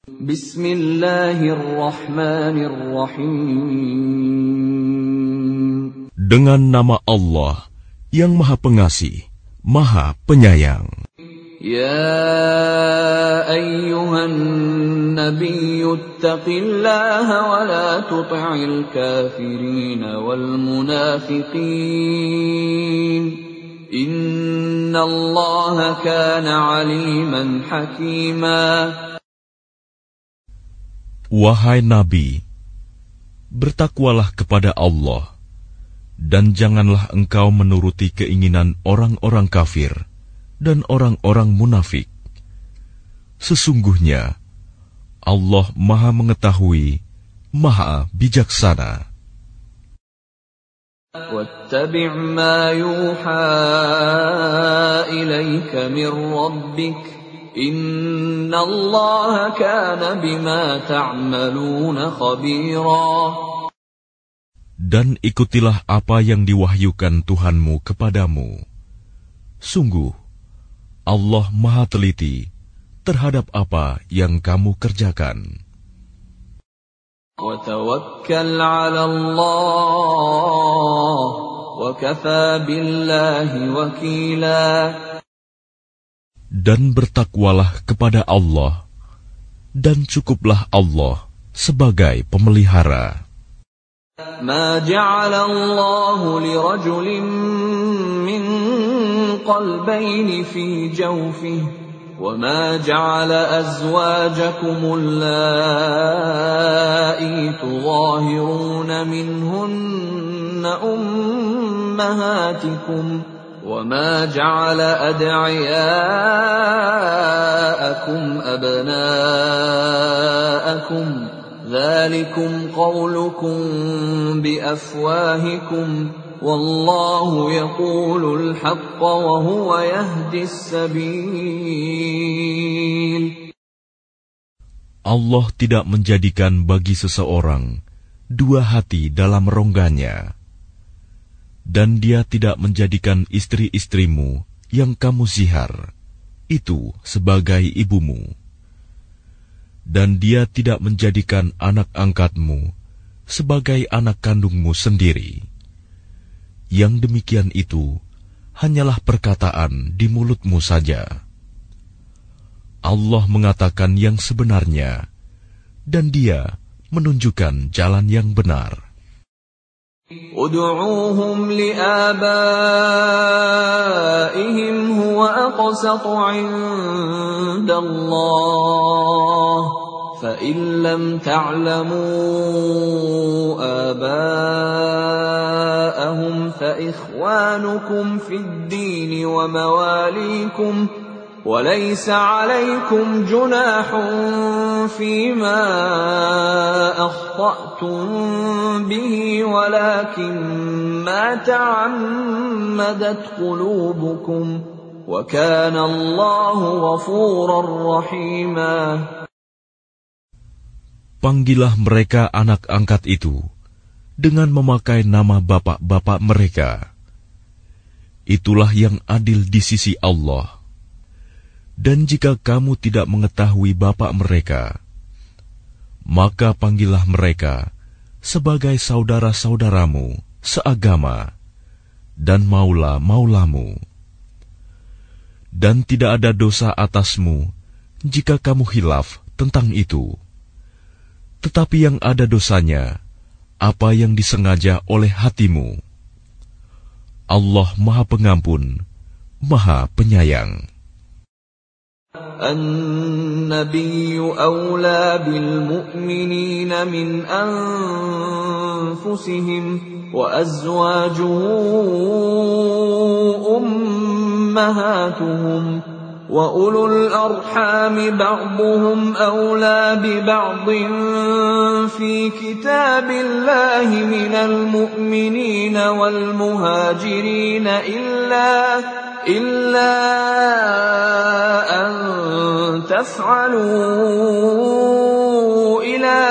Bismillahirrahmanirrahim. Dengan nama Allah yang Maha Pengasih, Maha Penyayang. Ya ayyuhan nabiyyu ittaqillaha wa la tuti'il kafirin wal munafiqin. Innallaha kana 'aliman hakima. Wahai Nabi, bertakwalah kepada Allah, dan janganlah engkau menuruti keinginan orang-orang kafir dan orang-orang munafik. Sesungguhnya Allah Maha Mengetahui, Maha Bijaksana. وَاتَّبِعْ مَا يُوحَى إِلَيْكَ مِنْ رَبِّكَ إِنَّ اللَّهَ كَانَ بِمَا تَعْمَلُونَ خَبِيرًا. Dan ikutilah apa yang diwahyukan Tuhanmu kepadamu. Sungguh, Allah Maha Teliti terhadap apa yang kamu kerjakan. وَتَوَكَّلْ عَلَى اللَّهِ وَكَفَى بِاللَّهِ وَكِيلًا. Dan bertakwalah kepada Allah, dan cukuplah Allah sebagai pemelihara. مَا جَعَلَ اللَّهُ لِرَجُلٍ مِّن قَلْبَيْنِ فِي جَوْفِهِ وَمَا جَعَلَ أَزْوَاجَكُمُ اللَّائِي تُظَاهِرُونَ مِنْهُنَّ أُمَّهَاتِكُمْ وَمَا جَعَلَ أَدْعِيَاءَكُمْ أَبْنَاءَكُمْ ذَلِكُمْ قَوْلُكُمْ بِأَفْوَاهِكُمْ وَاللَّهُ يَقُولُ الْحَقَّ وَهُوَ يَهْدِي السَّبِيلَ. Allah tidak menjadikan bagi seseorang dua hati dalam rongganya, dan Dia tidak menjadikan istri-istrimu yang kamu zihar itu sebagai ibumu, dan Dia tidak menjadikan anak angkatmu sebagai anak kandungmu sendiri. Yang demikian itu hanyalah perkataan di mulutmu saja. Allah mengatakan yang sebenarnya, dan Dia menunjukkan jalan yang benar. Ud'uuhum li'abaihim huwa aqsatu 'indallah. فَإِن لَّمْ تَعْلَمُوا آبَاءَهُمْ فَإِخْوَانُكُمْ فِي الدِّينِ وَمَوَالِيكُمْ وَلَيْسَ عَلَيْكُمْ جُنَاحٌ فِيمَا أَخْطَأْتُم بِهِ وَلَكِن مَّا تَعَمَّدَتْ قُلُوبُكُمْ وَكَانَ اللَّهُ غَفُورًا رَّحِيمًا. Panggillah mereka anak angkat itu dengan memakai nama bapak-bapak mereka. Itulah yang adil di sisi Allah. Dan jika kamu tidak mengetahui bapak mereka, maka panggillah mereka sebagai saudara-saudaramu seagama dan maula-maulamu. Dan tidak ada dosa atasmu jika kamu khilaf tentang itu. Tetapi yang ada dosanya, apa yang disengaja oleh hatimu. Allah Maha Pengampun, Maha Penyayang. An-Nabiyyu awla bil mu'minina min anfusihim wa azwajuhu ummahatuhum. وَأُولُو الْأَرْحَامِ بَعْضُهُمْ أَوْلَى بِبَعْضٍ فِي كِتَابِ اللَّهِ مِنَ الْمُؤْمِنِينَ وَالْمُهَاجِرِينَ إِلَّا أَن تَفْعَلُوا إِلَى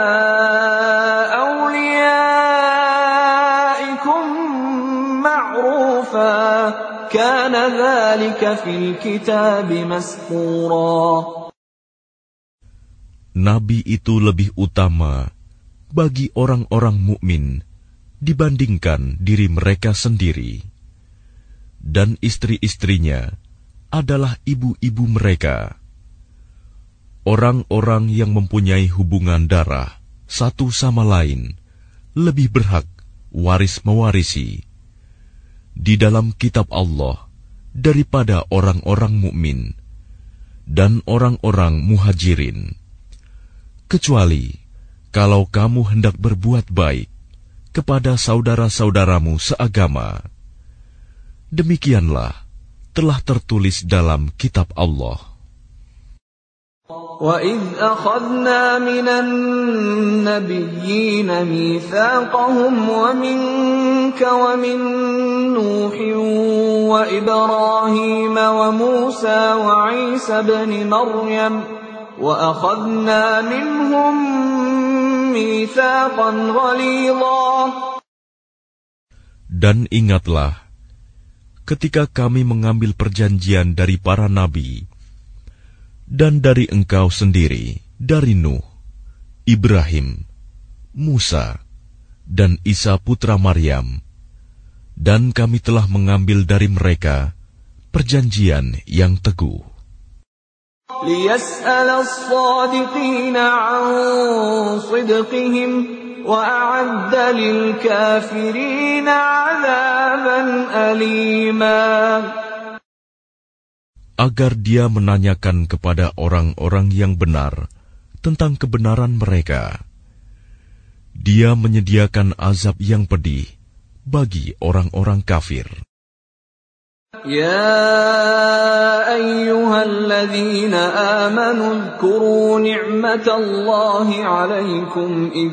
أَوْلِيَائِكُمْ مَعْرُوفًا كَانَ ذَلِكَ فِي الْكِتَابِ مَسْطُورًا. Nabi itu lebih utama bagi orang-orang mukmin dibandingkan diri mereka sendiri, dan istri-istrinya adalah ibu-ibu mereka. Orang-orang yang mempunyai hubungan darah satu sama lain lebih berhak waris-mewarisi di dalam kitab Allah daripada orang-orang mukmin dan orang-orang muhajirin, kecuali kalau kamu hendak berbuat baik kepada saudara-saudaramu seagama. Demikianlah telah tertulis dalam kitab Allah. وَإِذْ أَخَذْنَا مِنَ النَّبِيِّينَ مِيثَاقَهُمْ وَمِنكَ وَمِن نُّوحٍ وَإِبْرَاهِيمَ وَمُوسَى وَعِيسَى ابْنِ مَرْيَمَ وَأَخَذْنَا مِنْهُم مِّيثَاقًا غَلِيظًا. Dan ingatlah ketika kami mengambil perjanjian dari para nabi dan dari engkau sendiri, dari Nuh, Ibrahim, Musa, dan Isa putra Maryam, dan kami telah mengambil dari mereka perjanjian yang teguh. لِيَسْأَلَ الصَّادِقِينَ عَنْ صِدْقِهِمْ وَأَعَدَّ لِلْكَافِرِينَ عَذَابًا أَلِيمًا. Agar dia menanyakan kepada orang-orang yang benar tentang kebenaran mereka. Dia menyediakan azab yang pedih bagi orang-orang kafir. يَا أَيُّهَا الَّذِينَ آمَنُوا اذْكُرُوا نِعْمَةَ اللَّهِ عَلَيْكُمْ إِذْ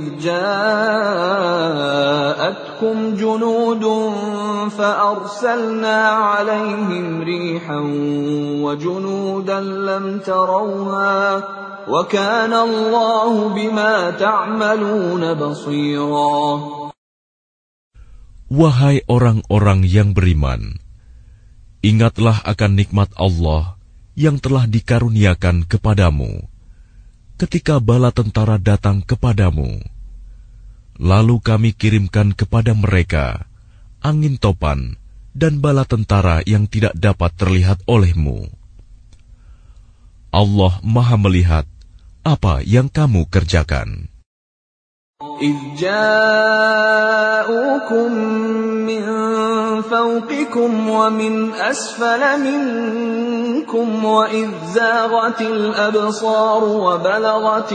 جَاءَتْكُمْ جُنُودٌ فَأَرْسَلْنَا عَلَيْهِمْ رِيحًا وَجُنُودًا لَّمْ تَرَوْهَا وَكَانَ اللَّهُ بِمَا تَعْمَلُونَ بَصِيرًا. Wahai orang-orang yang beriman, ingatlah akan nikmat Allah yang telah dikaruniakan kepadamu ketika bala tentara datang kepadamu. Lalu kami kirimkan kepada mereka angin topan dan bala tentara yang tidak dapat terlihat olehmu. Allah Maha melihat apa yang kamu kerjakan. إِذْ جَاءُوكُم مِّن فَوْقِكُمْ وَمِنْ أَسْفَلَ مِنكُمْ وَإِذْ زَاغَتِ الْأَبْصَارُ وَبَلَغَتِ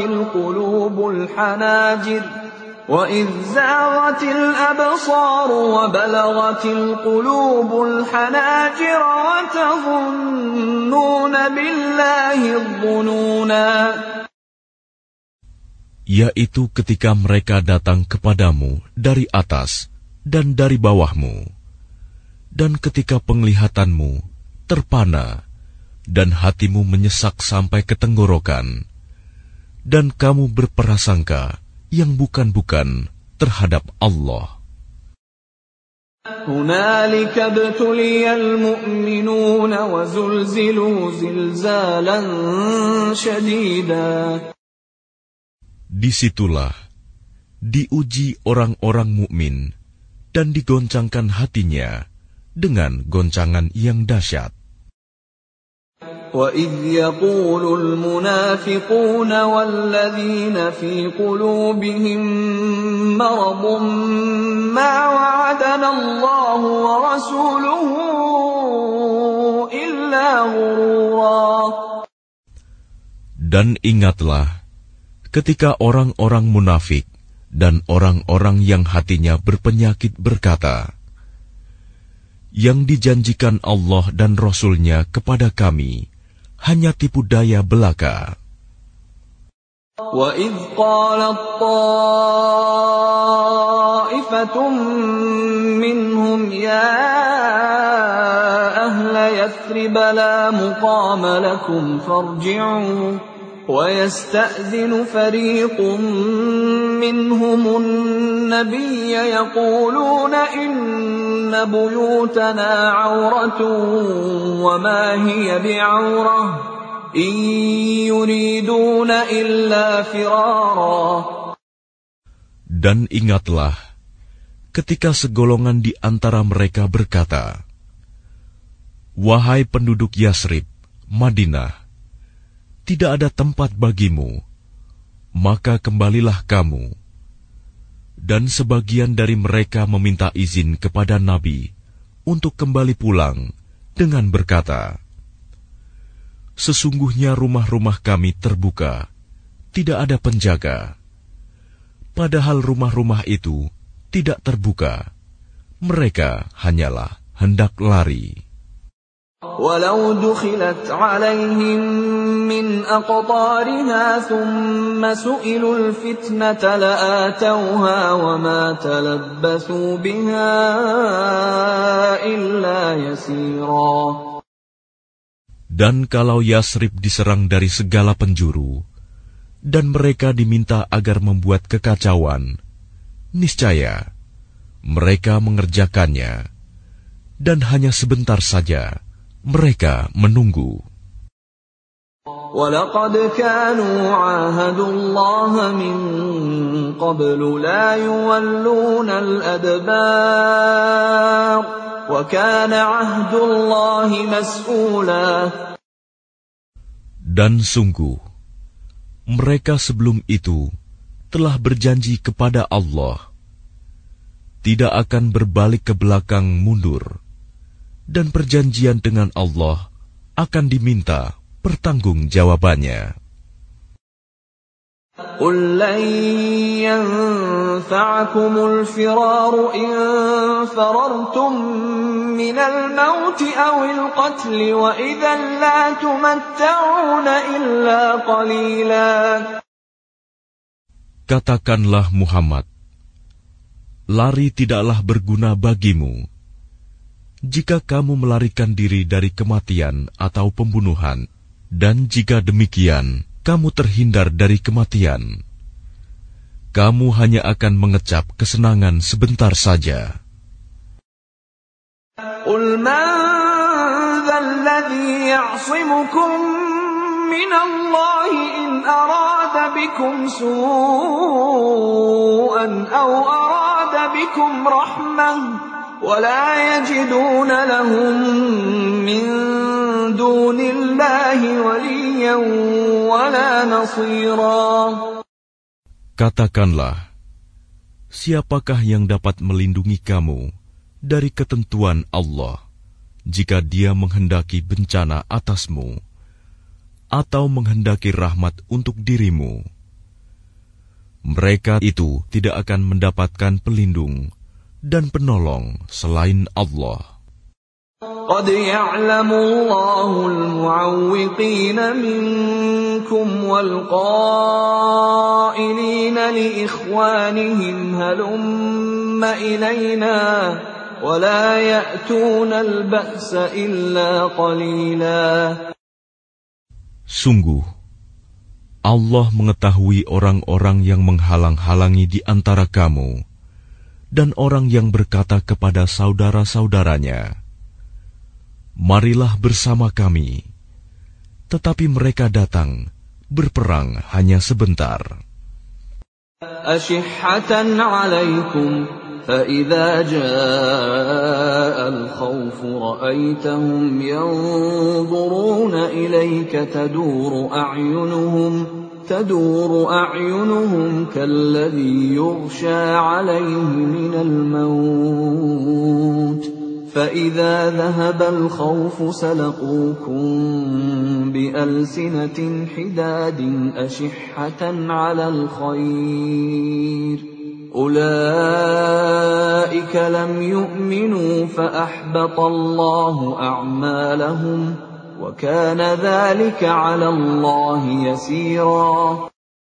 الْقُلُوبُ الْحَنَاجِرَ وَتَظُنُّونَ بِاللَّهِ الظُّنُونَا. Yaitu ketika mereka datang kepadamu dari atas dan dari bawahmu, dan ketika penglihatanmu terpana dan hatimu menyesak sampai ke tenggorokan, dan kamu berprasangka yang bukan-bukan terhadap Allah. هُنَالِكَ ابْتُلِيَ الْمُؤْمِنُونَ وَزُلْزِلُوا زِلْزَالًا شَدِيدًا. Disitulah diuji orang-orang mukmin dan digoncangkan hatinya dengan goncangan yang dahsyat. وَإِذْ يَقُولُ الْمُنَافِقُونَ وَالَّذِينَ فِي قُلُوبِهِم مَّرَضٌ مَّا وَعَدَنَا اللَّهُ وَرَسُولُهُ إِلَّا غُرُورًا. Dan ingatlah ketika orang-orang munafik dan orang-orang yang hatinya berpenyakit berkata, yang dijanjikan Allah dan Rasul-Nya kepada kami hanya tipu daya belaka. وَإِذْ قَالَتْ طَائِفَةٌ مِّنْهُمْ يَا أَهْلَ يَثْرِبَ لَا مُقَامَ لَكُمْ فَارْجِعُوا وَيَسْتَأْذِنُ فَرِيقٌ مِّنْهُمُ النَّبِيَّ يَقُولُونَ إِنَّ بُيُوتَنَا عَوْرَةٌ وَمَا هِيَ بِعَوْرَةٍ إن يريدون إلا فرارا. Dan ingatlah ketika segolongan di antara mereka berkata, "Wahai penduduk Yasrib, Madinah, tidak ada tempat bagimu, maka kembalilah kamu." Dan sebagian dari mereka meminta izin kepada Nabi untuk kembali pulang dengan berkata, "Sesungguhnya rumah-rumah kami terbuka, tidak ada penjaga." Padahal rumah-rumah itu tidak terbuka, mereka hanyalah hendak lari. ولو دخلت عليهم من أقطارها ثم سئلوا الفتنة لآتوها وما تلبثوا بها إلا يسيرا. Dan kalau Yasrib diserang dari segala penjuru, dan mereka diminta agar membuat kekacauan, niscaya mereka mengerjakannya, dan hanya sebentar saja mereka menunggu. وَلَقَدْ كَانُوا عَاهَدُوا اللَّهَ مِنْ قَبْلُ لَا يُوَلُّونَ الْأَدْبَارَ وَكَانَ عَهْدُ اللَّهِ مَسْئُولًا. Dan sungguh, mereka sebelum itu telah berjanji kepada Allah, tidak akan berbalik ke belakang mundur, dan perjanjian dengan Allah akan diminta pertanggungjawabannya. قُلْ لَنْ يَنْفَعَكُمُ الْفِرَارُ إِنْ فَرَرْتُمْ مِنَ الْمَوْتِ أَوِ الْقَتْلِ وَإِذًا لَا تُمَتَّعُونَ إِلَّا قَلِيلًا. Katakanlah Muhammad, lari tidaklah berguna bagimu. Jika kamu melarikan diri dari kematian atau pembunuhan, dan jika demikian, kamu terhindar dari kematian, kamu hanya akan mengecap kesenangan sebentar saja. قُلْ مَنْ ذَا الَّذِي يَعْصِمُكُمْ مِنَ اللَّهِ إِنْ أَرَادَ بِكُمْ سُوءًا أَوْ أَرَادَ بِكُمْ رَحْمَةً وَلَا يَجِدُونَ لَهُم مِّن دُونِ اللَّهِ وَلِيًّا وَلَا نَصِيرًا. Katakanlah, siapakah yang dapat melindungi kamu dari ketentuan Allah jika Dia menghendaki bencana atasmu atau menghendaki rahmat untuk dirimu? Mereka itu tidak akan mendapatkan pelindung dan penolong selain Allah. قَدْ يَعْلَمُ اللَّهُ الْمُعَوِّقِينَ مِنكُمْ وَالْقَائِلِينَ لِإِخْوَانِهِمْ هَلُمَّ إِلَيْنَا وَلَا يَأْتُونَ الْبَأْسَ إِلَّا قَلِيلًا. Sungguh, Allah mengetahui orang-orang yang menghalang-halangi di antara kamu, dan orang yang berkata kepada saudara-saudaranya, "Marilah bersama kami," tetapi mereka datang berperang hanya sebentar. أَشِحَّةً عَلَيْكُمْ فَإِذَا جَاءَ الْخَوْفُ رَأَيْتَهُمْ يَنْظُرُونَ إِلَيْكَ تدور أعينهم كالذي يغشى عليه من الموت فإذا ذهب الخوف سلقوكم بألسنة حداد أشحة على الخير أولئك لم يؤمنوا فأحبط الله أعمالهم وَكَانَ ذَلِكَ عَلَى اللَّهِ يَسِيرًا.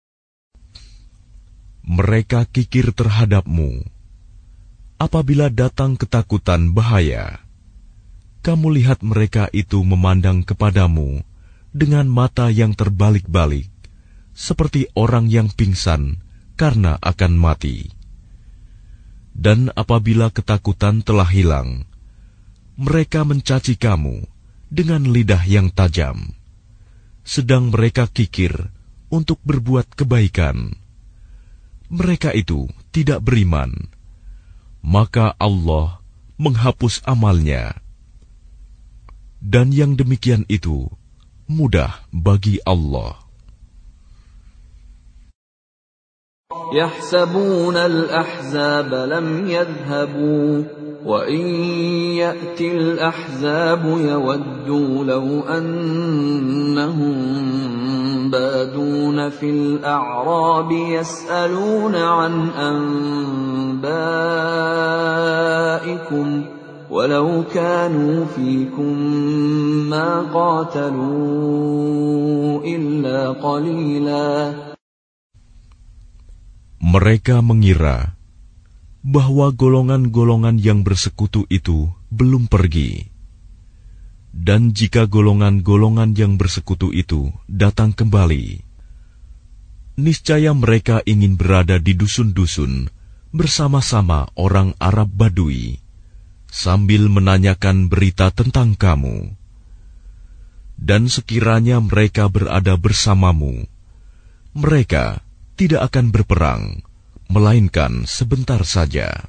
Mereka kikir terhadapmu. Apabila datang ketakutan bahaya, kamu lihat mereka itu memandang kepadamu dengan mata yang terbalik-balik, seperti orang yang pingsan karena akan mati. Dan apabila ketakutan telah hilang, mereka mencaci kamu dengan lidah yang tajam. sedang mereka kikir untuk berbuat kebaikan. Mereka itu tidak beriman, maka Allah menghapus amalnya. Dan yang demikian itu mudah bagi Allah. يحسبون الأحزاب لم يذهبوا وإن يأتي الأحزاب يودوا لو أنهم بادون في الأعراب يسألون عن أنبائكم ولو كانوا فيكم ما قاتلوا إلا قليلا. Mereka mengira bahwa golongan-golongan yang bersekutu itu belum pergi. Dan jika golongan-golongan yang bersekutu itu datang kembali, niscaya mereka ingin berada di dusun-dusun bersama-sama orang Arab Badui, sambil menanyakan berita tentang kamu. Dan sekiranya mereka berada bersamamu, mereka tidak akan berperang, melainkan sebentar saja.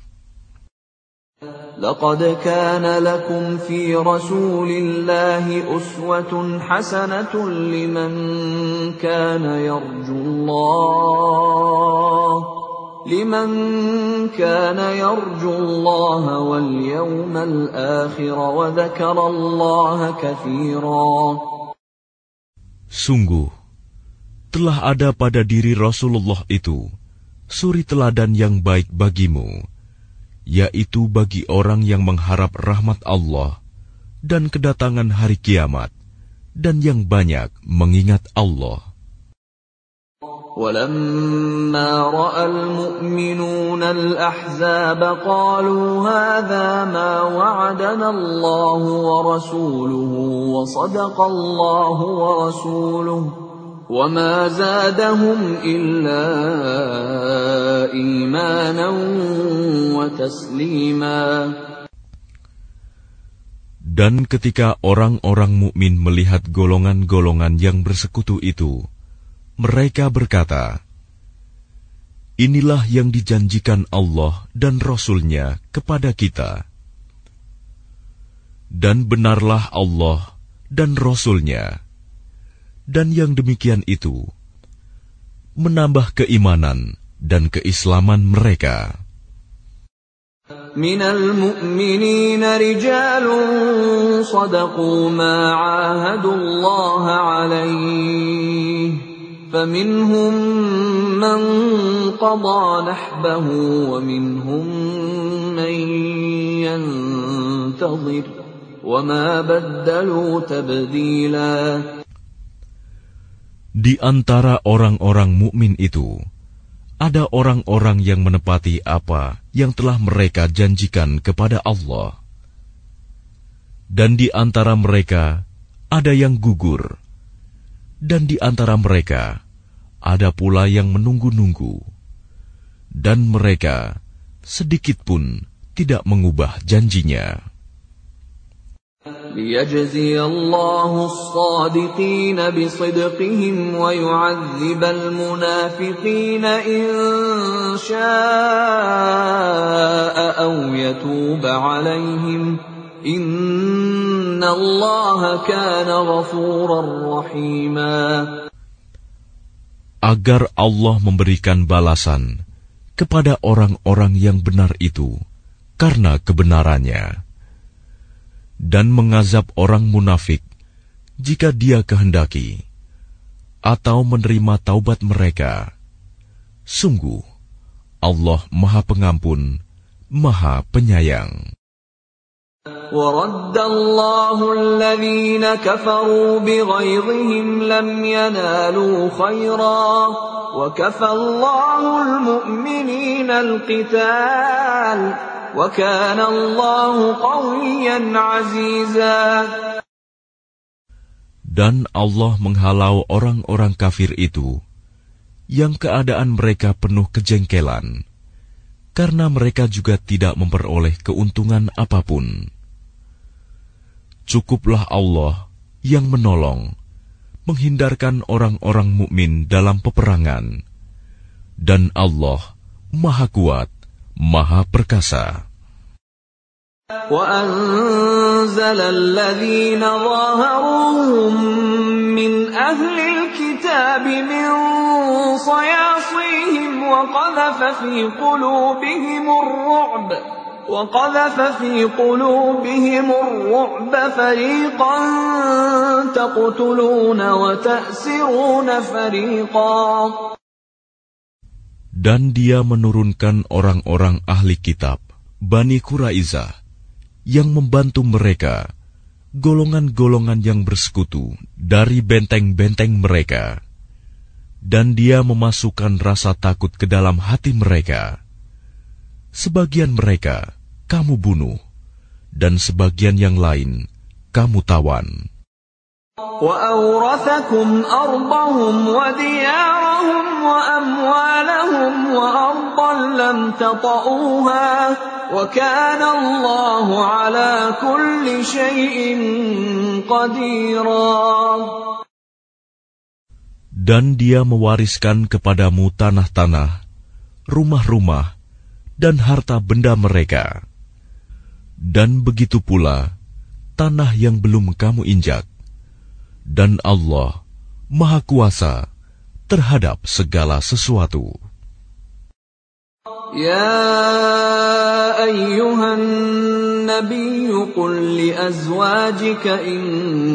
لقد كان لكم في رسول الله أسوة حسنة لمن كان يرجو الله واليوم الآخر وذكر الله كثيرا. Sungguh, telah ada pada diri Rasulullah itu suri teladan yang baik bagimu, yaitu bagi orang yang mengharap rahmat Allah dan kedatangan hari kiamat, dan yang banyak mengingat Allah. وَلَمَّا رَأَى الْمُؤْمِنُونَ الْأَحْزَابَ قَالُوا هَذَا مَا وَعَدَنَا اللَّهُ وَرَسُولُهُ وَصَدَقَ اللَّهُ وَرَسُولُهُ وَمَا زَادَهُمْ إِلَّا إِيمَانًا وَتَسْلِيمًا. Dan ketika orang-orang mukmin melihat golongan-golongan yang bersekutu itu, mereka berkata, "Inilah yang dijanjikan Allah dan Rasul-Nya kepada kita." Dan benarlah Allah dan Rasul-Nya. Dan yang demikian itu menambah keimanan dan keislaman mereka. Minal mu'minina rijalun sadaqu ma 'ahadullaha 'alaihi faminhum man qada nahbahu wa minhum man yantazir wa ma baddalu tabdila. Di antara orang-orang mukmin itu, ada orang-orang yang menepati apa yang telah mereka janjikan kepada Allah. Dan di antara mereka ada yang gugur. Dan di antara mereka ada pula yang menunggu-nunggu. Dan mereka sedikit pun tidak mengubah janjinya. لِيَجْزِيَ اللَّهُ الصَّادِقِينَ بِصِدْقِهِمْ وَيُعَذِّبَ الْمُنَافِقِينَ إِن شَاءَ أَوْ يَتُوبَ عَلَيْهِمْ إِنَّ اللَّهَ كَانَ غَفُورًا رَّحِيمًا. Agar Allah memberikan balasan kepada orang-orang yang benar itu karena kebenarannya, dan mengazab orang munafik jika Dia kehendaki, atau menerima taubat mereka. Sungguh, Allah Maha Pengampun, Maha Penyayang. وَرَدَّ اللَّهُ الَّذِينَ كَفَرُوا بِغَيظِهِمْ لَمْ يَنَالُوا خَيْرًا وَكَفَى اللَّهُ الْمُؤْمِنِينَ الْقِتَالَ وَكَانَ اللَّهُ قَوِيًّا عَزِيزًا. Dan Allah menghalau orang-orang kafir itu, yang keadaan mereka penuh kejengkelan, karena mereka juga tidak memperoleh keuntungan apapun. Cukuplah Allah yang menolong, menghindarkan orang-orang mukmin dalam peperangan. Dan Allah Maha Kuat, Maha Perkasa. وَأَنزَلَ الَّذِينَ ظَاهَرُوهُم مِّنْ أَهْلِ الْكِتَابِ مِنْ صَيَاصِيهِمْ وَقَذَفَ فِي قُلُوبِهِمُ الرُّعْبَ فَرِيقًا تَقْتُلُونَ وَتَأْسِرُونَ فَرِيقًا. Dan Dia menurunkan orang-orang ahli kitab, Bani Quraizah, yang membantu mereka, golongan-golongan yang bersekutu dari benteng-benteng mereka. Dan Dia memasukkan rasa takut ke dalam hati mereka. Sebagian mereka kamu bunuh, dan sebagian yang lain kamu tawan. وَأَوْرَثَكُمْ أَرْضَهُمْ وَدِيَارَهُمْ وَأَمْوَالَهُمْ وَأَرْضًا لَّمْ تَطَئُوهَا وَكَانَ اللَّهُ عَلَى كُلِّ شَيْءٍ قَدِيرًا. Dan Dia mewariskan kepadamu tanah-tanah, rumah-rumah, dan harta benda mereka. Dan begitu pula tanah yang belum kamu injak. Dan Allah Maha Kuasa terhadap segala sesuatu. يا أيها النبي قل لأزواجك إن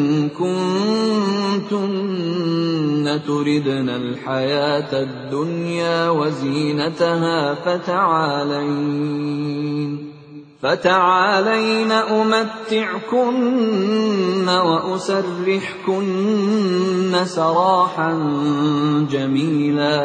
كنتن تردن الحياة الدنيا وزينتها فتعالين أمتعكن وأسرحكن سراحا جميلا.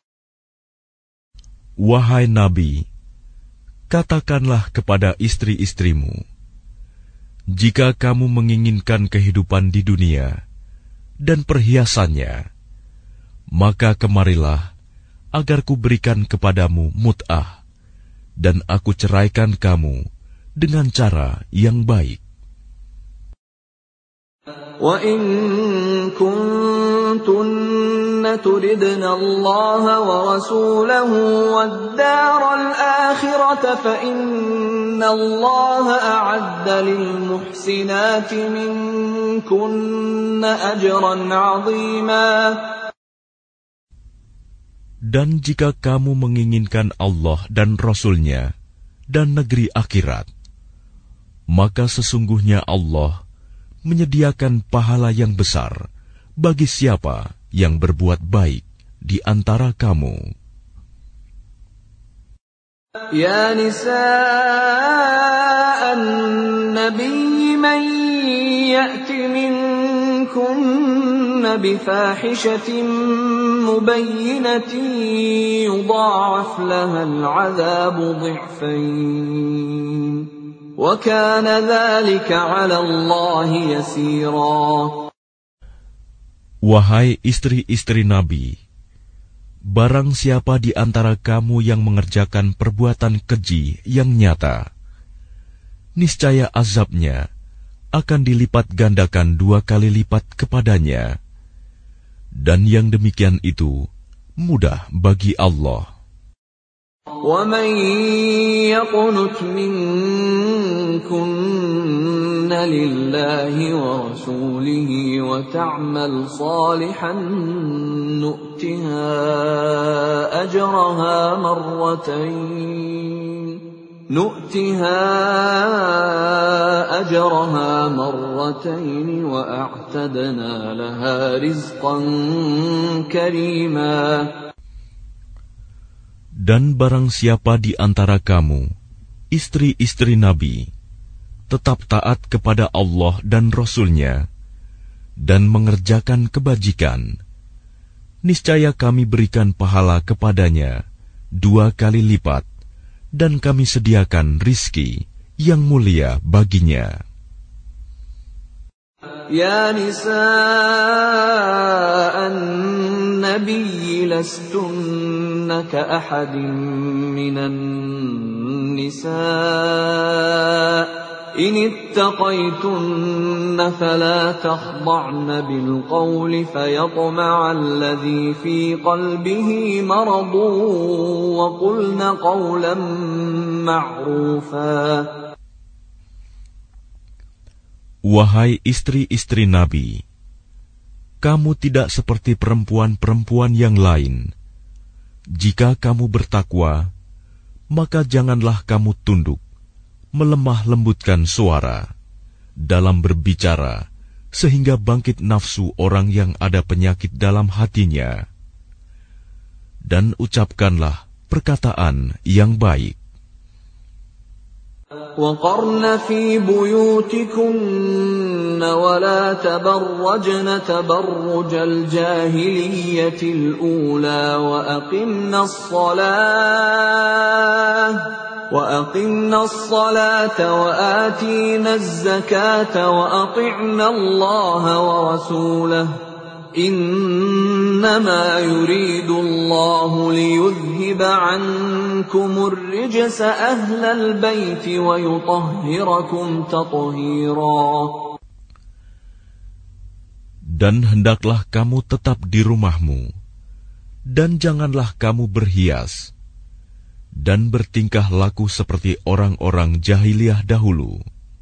Wahai Nabi, katakanlah kepada istri-istrimu, jika kamu menginginkan kehidupan di dunia dan perhiasannya, maka kemarilah agar kuberikan kepadamu mut'ah, dan aku ceraikan kamu dengan cara yang baik. وَإِن كُنتُنَّ تُرِدْنَ اللَّهَ وَرَسُولَهُ وَالدَّارَ الْآخِرَةَ فَإِنَّ اللَّهَ أَعَدَّ لِلْمُحْسِنَاتِ مِنكُنَّ أَجْرًا عَظِيمًا. Dan jika kamu menginginkan Allah dan Rasul-Nya dan negeri akhirat, maka sesungguhnya Allah menyediakan pahala yang besar bagi siapa yang berbuat baik di antara kamu. Ya nisa'an nabiy man ya'ti minkunna bifahishatin mubayyinatin yudha'af laha al'adhabu dhi'fayn. وَكَانَ ذَلِكَ عَلَى اللَّهِ يَسِيرًا. Wahai istri-istri Nabi, barang siapa di antara kamu yang mengerjakan perbuatan keji yang nyata, niscaya azabnya akan dilipat gandakan 2 kali lipat kepadanya. Dan yang demikian itu mudah bagi Allah. وَمَن يَقْنُتْ مِنكُنَّ لِلَّهِ وَرَسُولِهِ وَتَعْمَلْ صَالِحًا نُؤْتِهَا أَجْرَهَا مَرَّتَيْنِ وَأَعْتَدْنَا لَهَا رِزْقًا كَرِيمًا. Dan barang siapa di antara kamu, istri-istri Nabi, tetap taat kepada Allah dan Rasul-Nya, dan mengerjakan kebajikan, niscaya kami berikan pahala kepadanya 2 kali lipat, dan kami sediakan rizki yang mulia baginya. Ya nisa'an nabiyyi lastunna ka'ahadin minan nisa' إن اتقيتن فلا تخضعن بالقول فيطمع الذي في قلبه مرض وقلن قولا معروفا. Wahai istri-istri Nabi, kamu tidak seperti perempuan-perempuan yang lain. Jika kamu bertakwa, maka janganlah kamu tunduk, melemah lembutkan suara dalam berbicara, sehingga bangkit nafsu orang yang ada penyakit dalam hatinya. Dan ucapkanlah perkataan yang baik. وَقَرْنَ فِي بُيُوتِكُنَّ وَلَا تَبَرَّجْنَ تَبَرُّجَ الْجَاهِلِيَّةِ الْأُولَى وَأَقِمْنَ الصَّلَاةَ وَآتِينَ الزَّكَاةَ وَأَطِعْنَ اللَّهَ وَرَسُولَهُ إِنَّمَا يُرِيدُ اللَّهُ لِيُذْهِبَ عَنكُمُ الرِّجْسَ أَهْلَ الْبَيْتِ وَيُطَهِّرَكُمْ تَطْهِيرًا. Dan hendaklah kamu tetap di rumahmu, dan janganlah kamu berhias, dan bertingkah laku seperti orang-orang jahiliyah dahulu.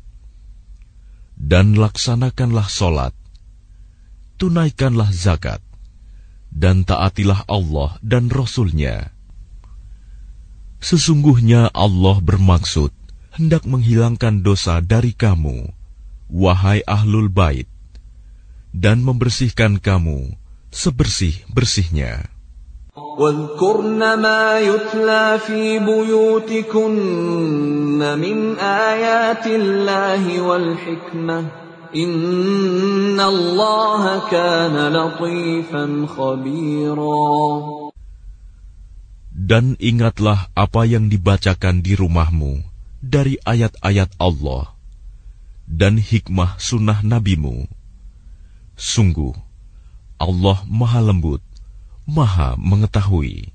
Dan laksanakanlah solat, tunaikanlah zakat, dan taatilah Allah dan Rasul-Nya. Sesungguhnya Allah bermaksud hendak menghilangkan dosa dari kamu, wahai ahlul bait, dan membersihkan kamu sebersih-bersihnya. وَاذْكُرْنَ مَا يُتْلَى فِي بُيُوتِكُنَّ مِنْ آيَاتِ اللَّهِ وَالْحِكْمَةِ إِنَّ اللَّهَ كَانَ لَطِيفًا خَبِيرًا. Dan ingatlah apa yang dibacakan di rumahmu dari ayat-ayat Allah dan hikmah sunnah nabimu. Sungguh, Allah Maha Lembut, Maha Mengetahui.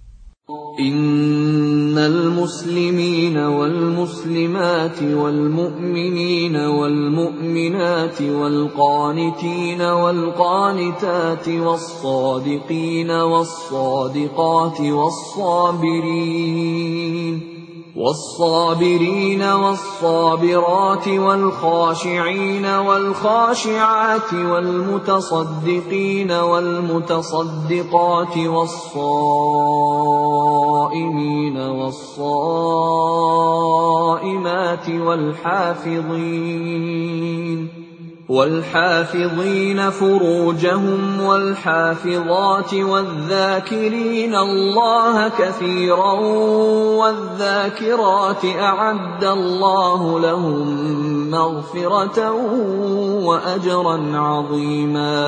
Innal muslimina wal muslimati wal mu'minina wal mu'minati wal qanitina wal qanitati was sadiqina was sadiqati والصابرين والصابرات والخاشعين والخاشعات والمتصدقين والمتصدقات والصائمين والصائمات والحافظين فروجهم والحافظات والذاكرين الله كثيرا والذاكرات أعد الله لهم مغفرة وأجرا عظيما.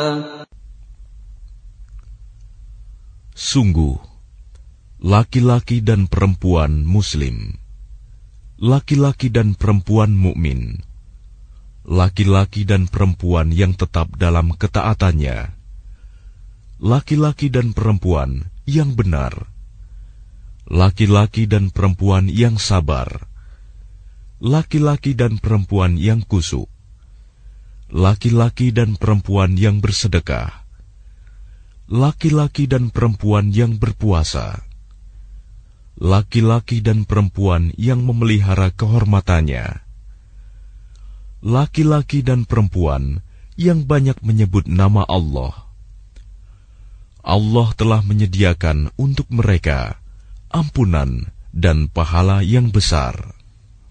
Sungguh, laki-laki dan perempuan Muslim, laki-laki dan perempuan mukmin, laki-laki dan perempuan yang tetap dalam ketaatannya, laki-laki dan perempuan yang benar, laki-laki dan perempuan yang sabar, laki-laki dan perempuan yang khusyuk, laki-laki dan perempuan yang bersedekah, laki-laki dan perempuan yang berpuasa, laki-laki dan perempuan yang memelihara kehormatannya, laki-laki dan perempuan yang banyak menyebut nama Allah. Allah telah menyediakan untuk mereka ampunan dan pahala yang besar.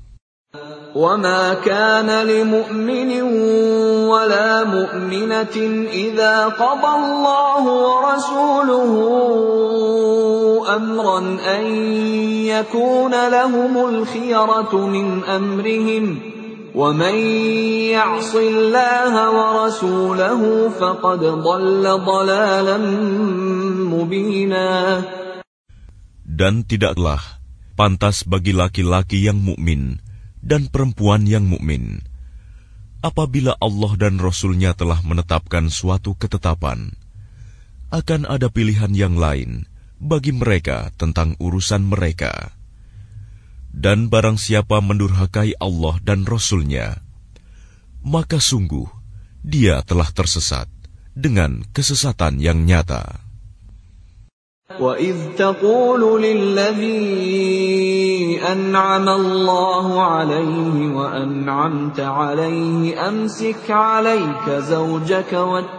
وَمَا كَانَ لِمُؤْمِنٍ وَلَا مُؤْمِنَةٍ إِذَا قَضَى اللَّهُ وَرَسُولُهُ أَمْرًا أَن يَكُونَ لَهُمُ الْخِيَرَةُ مِنْ أَمْرِهِمْ وَمَنْ يَعْصِ اللَّهَ وَرَسُولَهُ فَقَدْ ضَلَّ ضَلَالًا مُبِينًا. Dan tidaklah pantas bagi laki-laki yang mukmin dan perempuan yang mukmin apabila Allah dan Rasul-Nya telah menetapkan suatu ketetapan, akan ada pilihan yang lain bagi mereka tentang urusan mereka, Dan barang siapa mendurhakai Allah dan Rasul-Nya, maka sungguh dia telah tersesat dengan kesesatan yang nyata. وَإِذْ تَقُولُ لِلَّذِي أَنْعَمَ اللَّهُ عَلَيْهِ وَأَنْعَمْتَ عَلَيْهِ أَمْسِكْ عَلَيْكَ زَوْجَكَ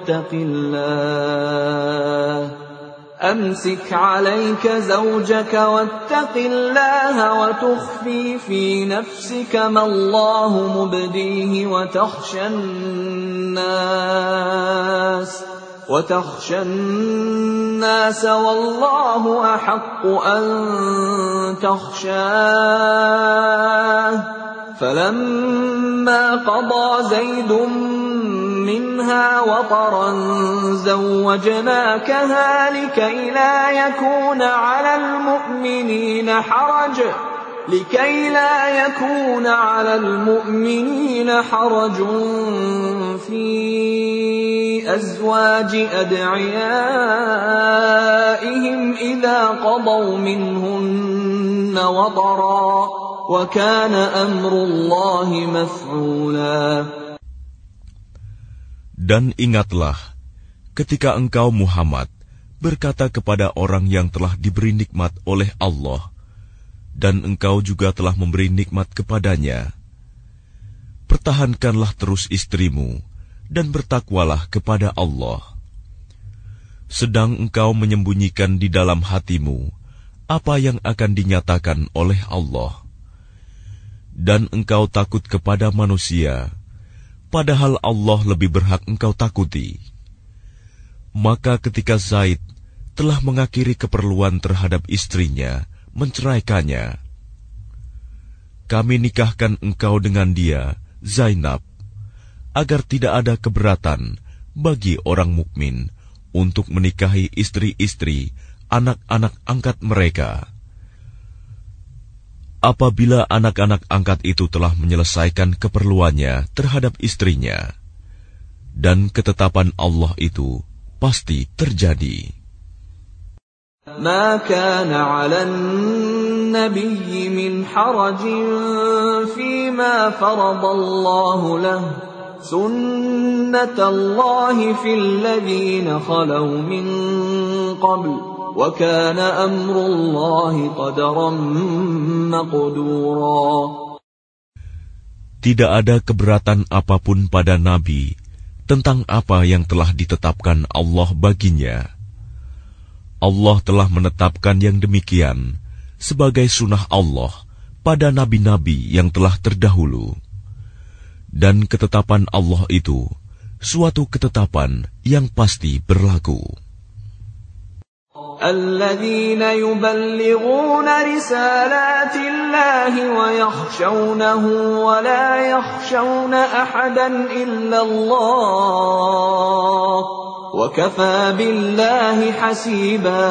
واتق الله وتخفي في نفسك ما الله مبديه وتخشى الناس والله أحق أن تخشاه فلما قضى زيد منها وطرا زوجناكها لكي لا يكون على المؤمنين حرج في أزواج أدعيائهم إذا قضوا منهن وطرا وكان أمر الله مفعولا. Dan ingatlah ketika engkau Muhammad berkata kepada orang yang telah diberi nikmat oleh Allah, dan engkau juga telah memberi nikmat kepadanya, pertahankanlah terus istrimu dan bertakwalah kepada Allah. Sedang engkau menyembunyikan di dalam hatimu apa yang akan dinyatakan oleh Allah, dan engkau takut kepada manusia, padahal Allah lebih berhak engkau takuti. Maka ketika Zaid telah mengakhiri keperluan terhadap istrinya, menceraikannya, kami nikahkan engkau dengan dia, Zainab, agar tidak ada keberatan bagi orang mukmin untuk menikahi istri-istri anak-anak angkat mereka. Apabila anak-anak angkat itu telah menyelesaikan keperluannya terhadap istrinya, dan ketetapan Allah itu pasti terjadi. ما كان على النبي من حرج فيما فرض الله له سنة الله في الذين خلوا من قبل وكان أمر الله قدرا مقدورا. Tidak ada keberatan apapun pada Nabi tentang apa yang telah ditetapkan Allah baginya. Allah telah menetapkan yang demikian sebagai sunnah Allah pada nabi-nabi yang telah terdahulu. Dan ketetapan Allah itu suatu ketetapan yang pasti berlaku. الذين يبلغون رسالات الله ويخشونه ولا يخشون أحدا إلا الله وكفى بالله حسيبا.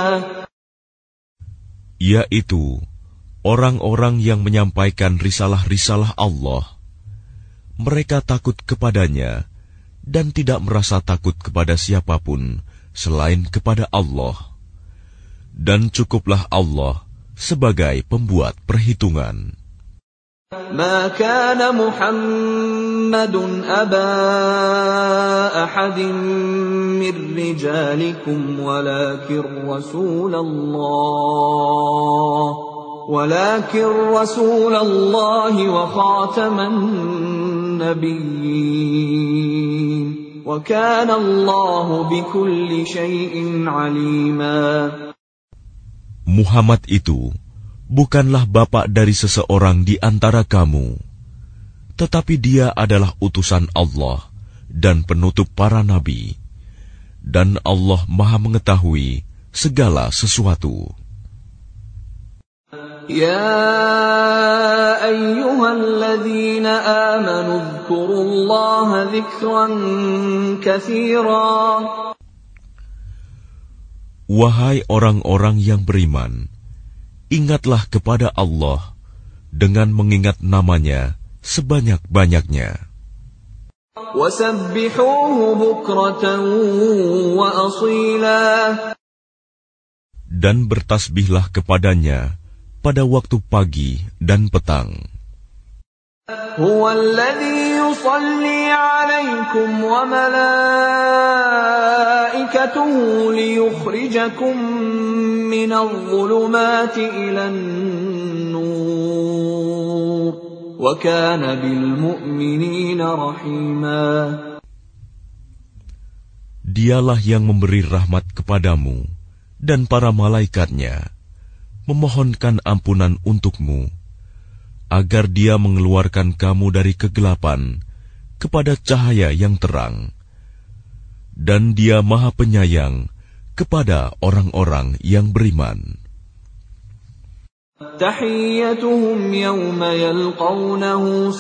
Yaitu orang-orang yang menyampaikan risalah-risalah Allah. Mereka takut kepadanya dan tidak merasa takut kepada siapapun selain kepada Allah. Dan cukuplah Allah sebagai pembuat perhitungan. ما كان محمد أبا أحد من رجالكم ولكن رسول الله وخاتم النبيين وكان الله بكل شيء عليما. Muhammad itu bukanlah bapak dari seseorang di antara kamu, tetapi dia adalah utusan Allah dan penutup para nabi, dan Allah Maha mengetahui segala sesuatu. Ya ayyuhalladzina amanu dzkurullaha dzikran katsira. Wahai orang-orang yang beriman, ingatlah kepada Allah dengan mengingat namanya sebanyak-banyaknya. Wasabbihuhu bukratan wa asila. Dan bertasbihlah kepadanya pada waktu pagi dan petang. هو الذي يصلي عليكم وملائكته ليخرجكم من الظلمات إلى النور وكان بالمؤمنين رحيما. Dialah yang memberi rahmat kepadamu dan para malaikatnya, memohonkan ampunan untukmu, agar Dia mengeluarkan kamu dari kegelapan kepada cahaya yang terang. Dan Dia Maha Penyayang kepada orang-orang yang beriman. Tahiyyatuhum yawma yalqawnahu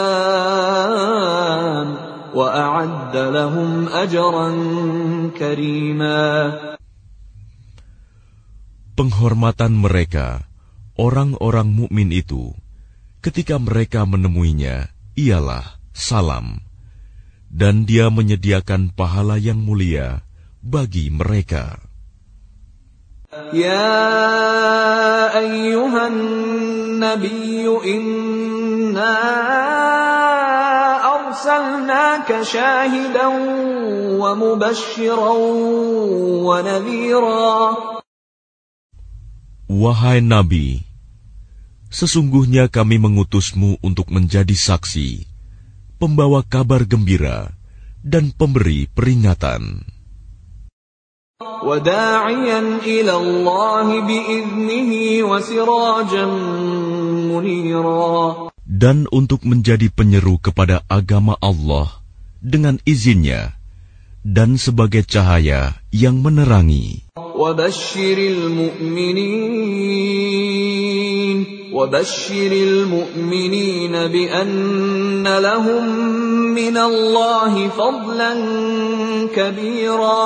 salam wa a'adda lahum ajran karima. Penghormatan mereka, orang-orang mukmin itu, ketika mereka menemuinya, ialah salam, dan Dia menyediakan pahala yang mulia bagi mereka. Ya ayyuhan nabiyyu inna arsalnaka syahidan wa mubasysyiran wa nadhira. Wahai Nabi, sesungguhnya kami mengutusmu untuk menjadi saksi, pembawa kabar gembira, dan pemberi peringatan. وَدَاعِيًا إِلَى اللَّهِ بِإِذْنِهِ وَسِرَاجًا مُنِيرًا. Dan untuk menjadi penyeru kepada agama Allah dengan izinnya, dan sebagai cahaya yang menerangi. وَبَشِّرِ الْمُؤْمِنِينَ بِأَنَّ لَهُم مِّنَ اللَّهِ فَضْلًا كَبِيرًا.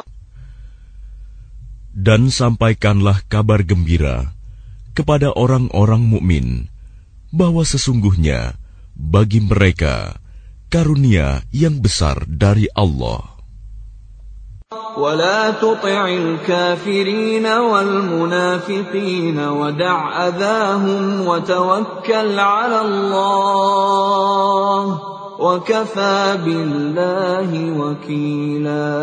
Dan sampaikanlah kabar gembira kepada orang-orang mukmin bahwa sesungguhnya bagi mereka karunia yang besar dari Allah. وَلَا تُطِعِ الْكَافِرِينَ وَالْمُنَافِقِينَ وَدَعْ أَذَاهُمْ وَتَوَكَّلْ عَلَى اللَّهِ وَكَفَى بِاللَّهِ وَكِيلًا.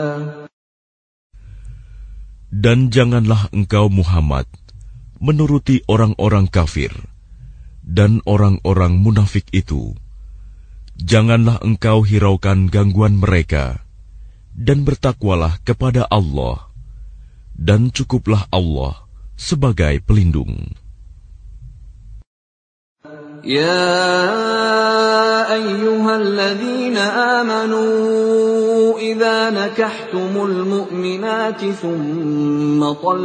Dan janganlah engkau Muhammad menuruti orang-orang kafir dan orang-orang munafik itu. Janganlah engkau hiraukan gangguan mereka, dan bertakwalah kepada Allah, dan cukuplah Allah sebagai pelindung. يا أيها الذين آمنوا إذا نكحتم المؤمنات ثم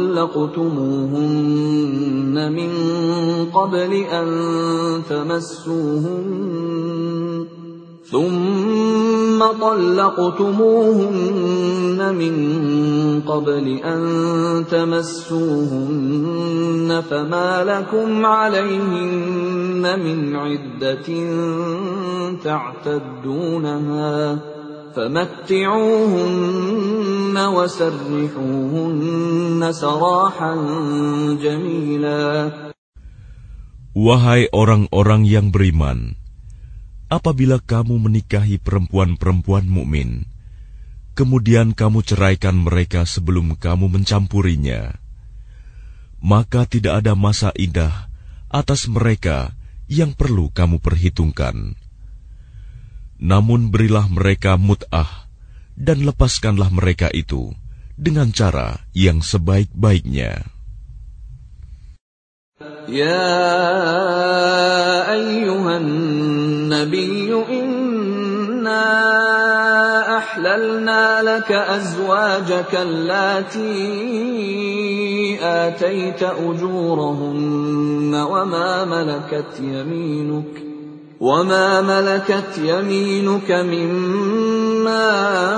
طلقتموهن من قبل أن تمسوهن فما لكم عليهن من عدة تعتدونها فمتعوهن وسرحوهن سراحا جميلا. Wahai orang-orang yang beriman, apabila kamu menikahi perempuan-perempuan mukmin, kemudian kamu ceraikan mereka sebelum kamu mencampurinya, maka tidak ada masa iddah atas mereka yang perlu kamu perhitungkan. Namun berilah mereka mut'ah dan lepaskanlah mereka itu dengan cara yang sebaik-baiknya. يا أيها النبي إنا أحللنا لك أزواجك اللاتي آتيت أجورهن وما ملكت يمينك مما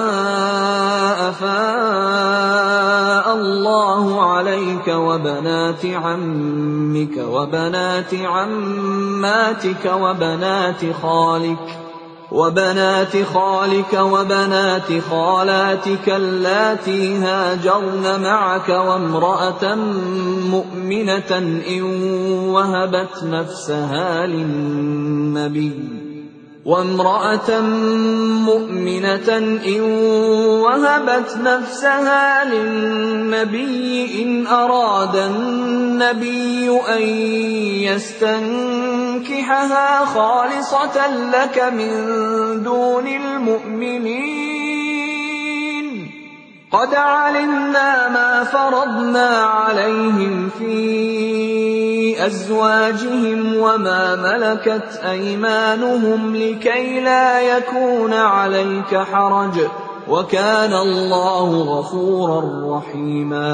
أفاء الله عليك وبنات عمك وبنات عماتك وبنات خالك وبنات خالك وبنات خالاتك اللاتي هاجرن معك وامرأة مؤمنة إن وهبت نفسها للنبي إن أراد النبي أن يستنكحها خالصة لك من دون المؤمنين قد علمنا ما فرضنا عليهم في أزواجهم وما ملكت أيمانهم لكي لا يكون عليك حرج وكان الله غفورا رحيما.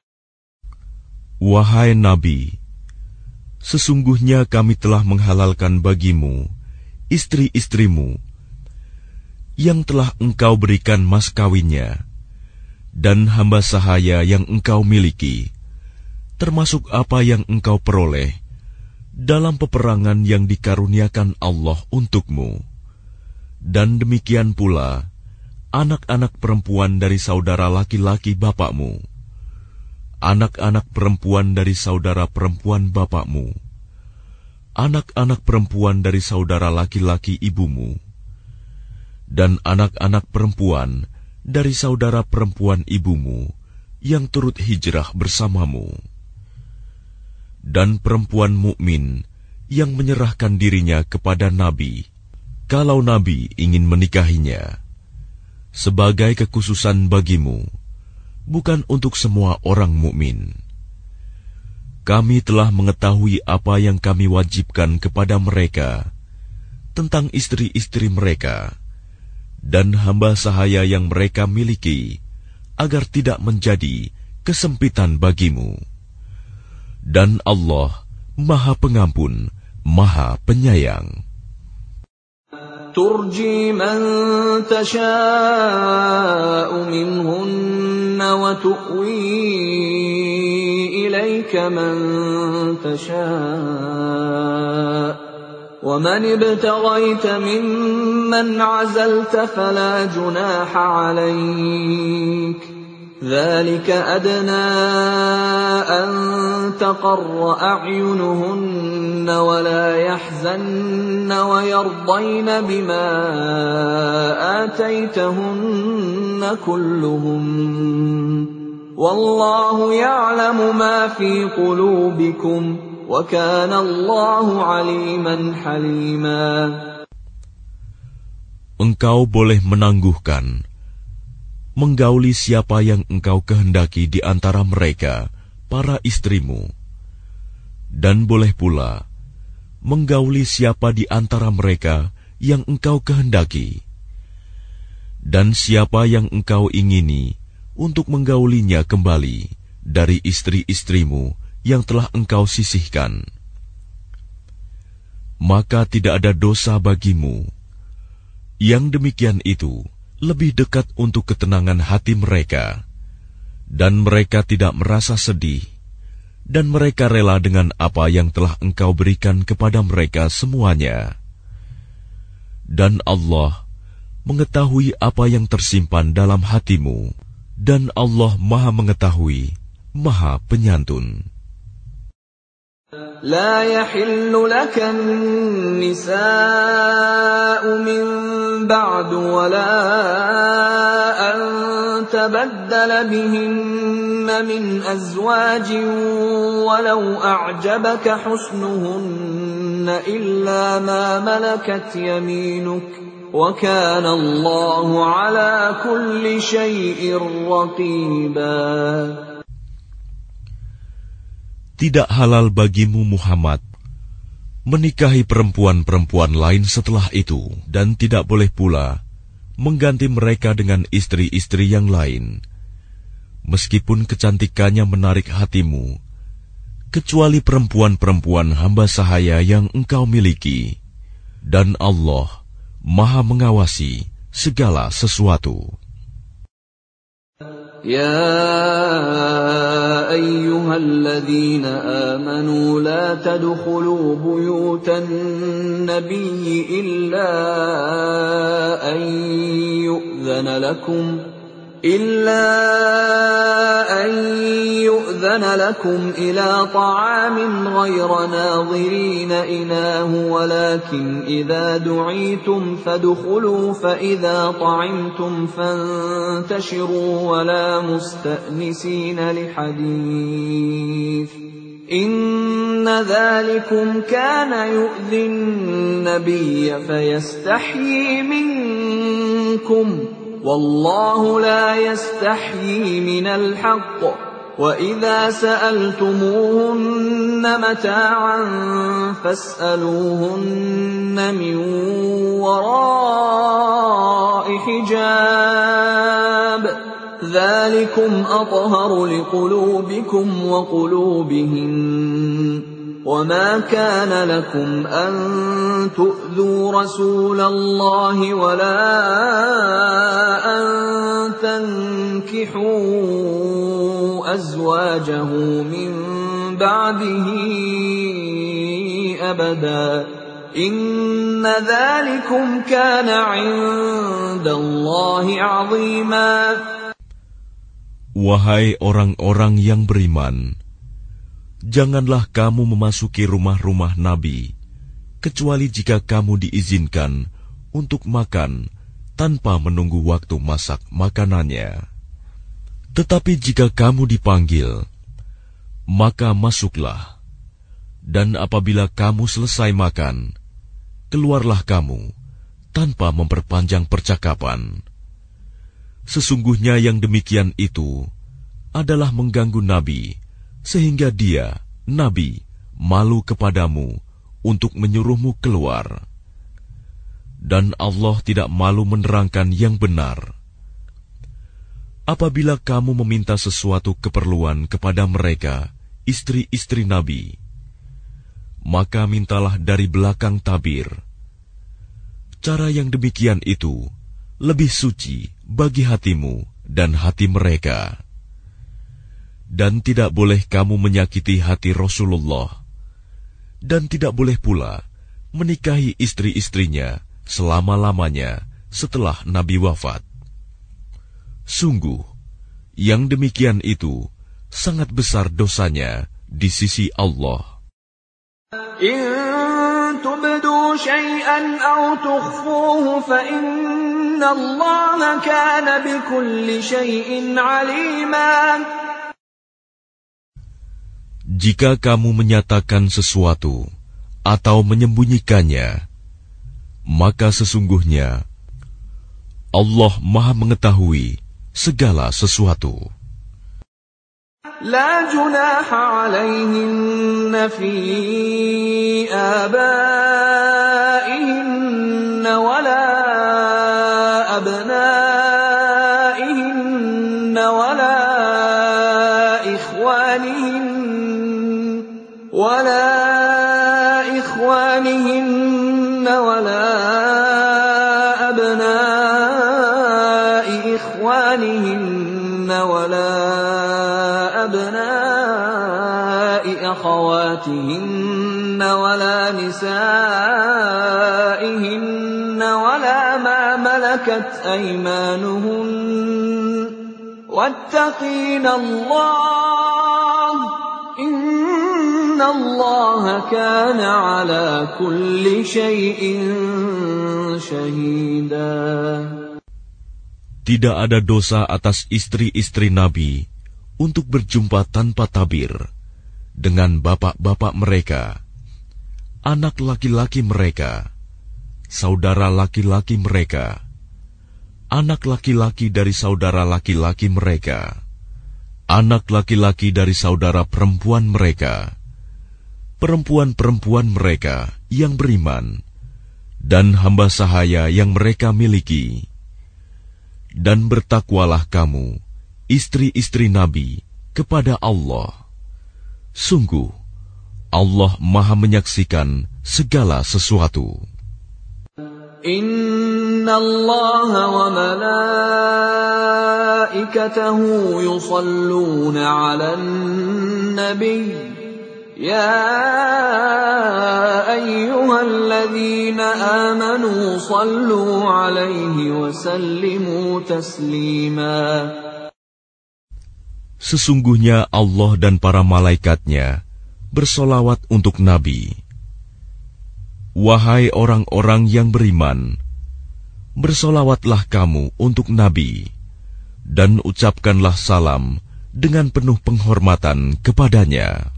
Wahai Nabi, sesungguhnya kami telah menghalalkan bagimu istri-istrimu yang telah engkau berikan mas kawinnya dan hamba sahaya yang engkau miliki, termasuk apa yang engkau peroleh dalam peperangan yang dikaruniakan Allah untukmu, dan demikian pula anak-anak perempuan dari saudara laki-laki bapakmu, anak-anak perempuan dari saudara perempuan bapakmu, anak-anak perempuan dari saudara laki-laki ibumu, dan anak-anak perempuan dari saudara perempuan ibumu yang turut hijrah bersamamu, dan perempuan mukmin yang menyerahkan dirinya kepada Nabi, kalau Nabi ingin menikahinya, sebagai kekhususan bagimu, bukan untuk semua orang mukmin. Kami telah mengetahui apa yang kami wajibkan kepada mereka tentang istri-istri mereka dan hamba sahaya yang mereka miliki, agar tidak menjadi kesempitan bagimu. Dan Allah Maha Pengampun, Maha Penyayang. ترجي من تشاء منهن وتؤوي إليك من تشاء ومن ابتغيت ممن عزلت فلا جناح عليك ذلك أدنى أن تقر أعينهن ولا يحزن ويرضين بما آتيتهن كلهم والله يعلم ما في قلوبكم وكان الله عليما حليما. Engkau boleh menangguhkan, menggauli siapa yang engkau kehendaki di antara mereka, para istrimu, dan boleh pula menggauli siapa di antara mereka yang engkau kehendaki, dan siapa yang engkau ingini untuk menggaulinya kembali dari istri-istrimu yang telah engkau sisihkan. Maka tidak ada dosa bagimu. Yang demikian itu lebih dekat untuk ketenangan hati mereka, dan mereka tidak merasa sedih, dan mereka rela dengan apa yang telah engkau berikan kepada mereka semuanya. Dan Allah mengetahui apa yang tersimpan dalam hatimu, dan Allah Maha Mengetahui, Maha Penyantun. لا يحل لك النساء من بعد ولا أن تبدل بهن من أزواج ولو أعجبك حسنهن إلا ما ملكت يمينك وكان الله على كل شيء رقيبا. Tidak halal bagimu Muhammad menikahi perempuan-perempuan lain setelah itu, dan tidak boleh pula mengganti mereka dengan istri-istri yang lain, meskipun kecantikannya menarik hatimu, kecuali perempuan-perempuan hamba sahaya yang engkau miliki, dan Allah Maha mengawasi segala sesuatu. يا أيها الذين آمنوا لا تدخلوا بيوت النبي إلا أن يؤذن لكم إلى طعام غير ناظرين إناه ولكن إذا دعيتم فادخلوا فإذا طعمتم فانتشروا ولا مستأنسين لحديث إن ذلكم كان يؤذي النبي فيستحيي منكم والله لا يستحيي من الحق وإذا سألتموهن متاعا فاسألوهن من وراء حجاب ذلكم أطهر لقلوبكم وقلوبهن وما كان لكم أن تؤذوا رسول الله ولا أن تنكحوا أزواجه من بعده أبدا إن ذلكم كان عند الله عظيما. Wahai orang-orang yang beriman, janganlah kamu memasuki rumah-rumah Nabi, kecuali jika kamu diizinkan untuk makan tanpa menunggu waktu masak makanannya. Tetapi jika kamu dipanggil, maka masuklah. Dan apabila kamu selesai makan, keluarlah kamu tanpa memperpanjang percakapan. Sesungguhnya yang demikian itu adalah mengganggu Nabi, sehingga dia, Nabi, malu kepadamu untuk menyuruhmu keluar. Dan Allah tidak malu menerangkan yang benar. Apabila kamu meminta sesuatu keperluan kepada mereka, istri-istri Nabi, maka mintalah dari belakang tabir. Cara yang demikian itu lebih suci bagi hatimu dan hati mereka. Dan tidak boleh kamu menyakiti hati Rasulullah, dan tidak boleh pula menikahi istri-istrinya selama-lamanya setelah Nabi wafat. Sungguh, yang demikian itu sangat besar dosanya di sisi Allah. إن تبدوا شيئا أو تخفوه فإن الله كان بكل شيء عليما. Jika kamu menyatakan sesuatu atau menyembunyikannya, maka sesungguhnya Allah Maha mengetahui segala sesuatu. لا جناح عليهن في آبائهن ولا أبنائهن ولا إخوانهن ولا أبناء إخوانهن ولا أبناء أخواتهن ولا نسائهن ولا ما ملكت أيمانهن واتقين الله إن الله كان على كل شيء شهيدا. Tidak ada dosa atas istri-istri Nabi untuk berjumpa tanpa tabir dengan bapak-bapak mereka, anak laki-laki mereka, saudara laki-laki mereka, anak laki-laki dari saudara laki-laki mereka, anak laki-laki dari saudara perempuan mereka, perempuan-perempuan mereka yang beriman, dan hamba sahaya yang mereka miliki. Dan bertakwalah kamu, istri-istri Nabi, kepada Allah. Sungguh, Allah Maha menyaksikan segala sesuatu. إن الله وملائكته يصلون على النبي يا أيها الذين آمنوا صلوا عليه وسلموا تسليما. Sesungguhnya Allah dan para malaikatnya bersolawat untuk Nabi. Wahai orang-orang yang beriman, bersolawatlah kamu untuk Nabi, dan ucapkanlah salam dengan penuh penghormatan kepadanya.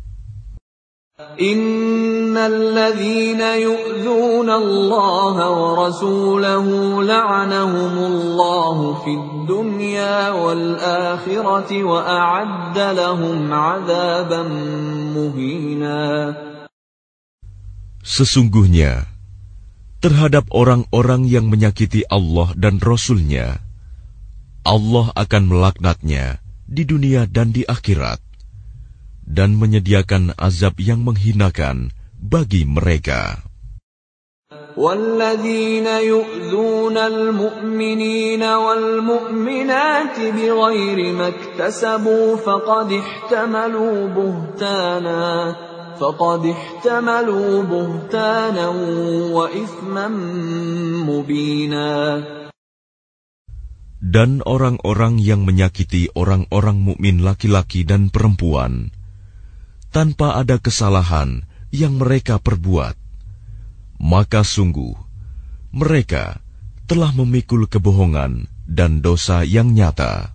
Innalladzina yu'dzuna Allah wa rasulahu la'anahumullahu fid dunya wal akhirati wa a'adda lahum 'adzaban muhina. Sesungguhnya terhadap orang-orang yang menyakiti Allah dan Rasul-Nya, Allah akan melaknatnya di dunia dan di akhirat, dan menyediakan azab yang menghinakan bagi mereka. وَالَّذِينَ يُؤْذُونَ الْمُؤْمِنِينَ وَالْمُؤْمِنَاتِ بِغَيْرِ مَا اكْتَسَبُوا فَقَدِ احْتَمَلُوا بُهْتَانًا وَإِثْمًا مُبِينًا. Dan orang-orang yang menyakiti orang-orang mukmin laki-laki dan perempuan tanpa ada kesalahan yang mereka perbuat, maka sungguh mereka telah memikul kebohongan dan dosa yang nyata.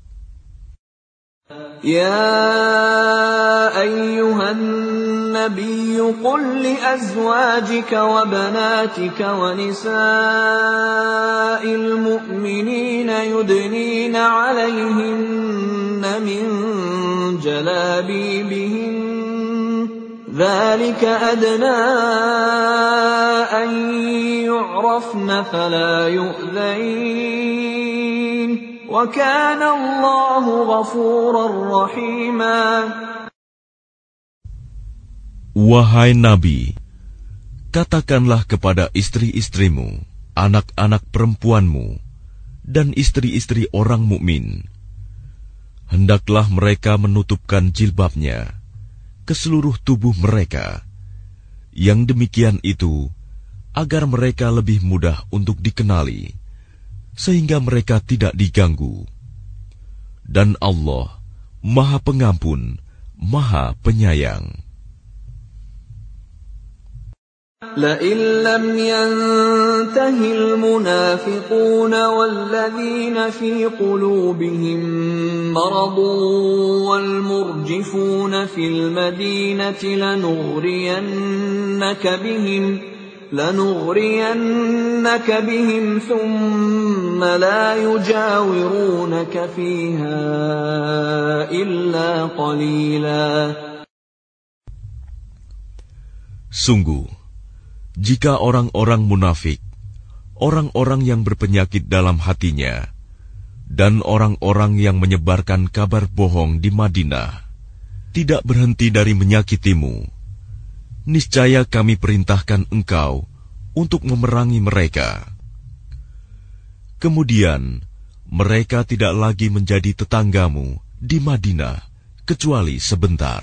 Ya ayyuhan nabiyyu qul li azwajika wa banatika wa nisa'il mu'minina yudnina 'alayhinna min jalabibihin ذلك أدنى أن يعرفن فلا يؤذين وكان الله غفورا رحيما. Wahai Nabi, katakanlah kepada istri-istrimu, anak-anak perempuanmu, dan istri-istri orang mukmin, hendaklah mereka menutupkan jilbabnya ke seluruh tubuh mereka. Yang demikian itu agar mereka lebih mudah untuk dikenali, sehingga mereka tidak diganggu. Dan Allah Maha Pengampun, Maha Penyayang. لئن لم ينته المنافقون والذين في قلوبهم مرض والمرجفون في المدينة لنغرينك بهم ثم لا يجاورونك فيها إلا قليلا. Sungguh, jika orang-orang munafik, orang-orang yang berpenyakit dalam hatinya, dan orang-orang yang menyebarkan kabar bohong di Madinah tidak berhenti dari menyakitimu, niscaya kami perintahkan engkau untuk memerangi mereka. Kemudian mereka tidak lagi menjadi tetanggamu di Madinah kecuali sebentar.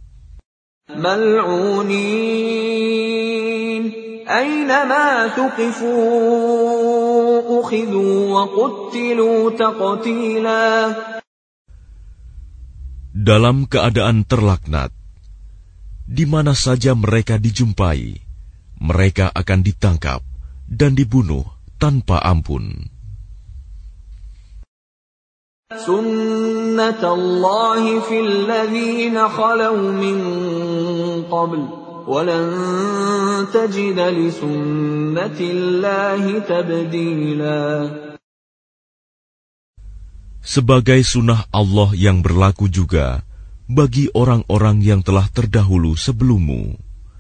Mal'unin aynama thuqifu ukhidhu wa quttilu taqtila. Dalam keadaan terlaknat, di mana saja mereka dijumpai, mereka akan ditangkap dan dibunuh tanpa ampun. Sunnatullahi fil ladzina khalaw min qabl wa lan tajida li sunnatillahi tabdila. Sebagai sunnah Allah yang berlaku juga bagi orang-orang yang telah terdahulu sebelummu.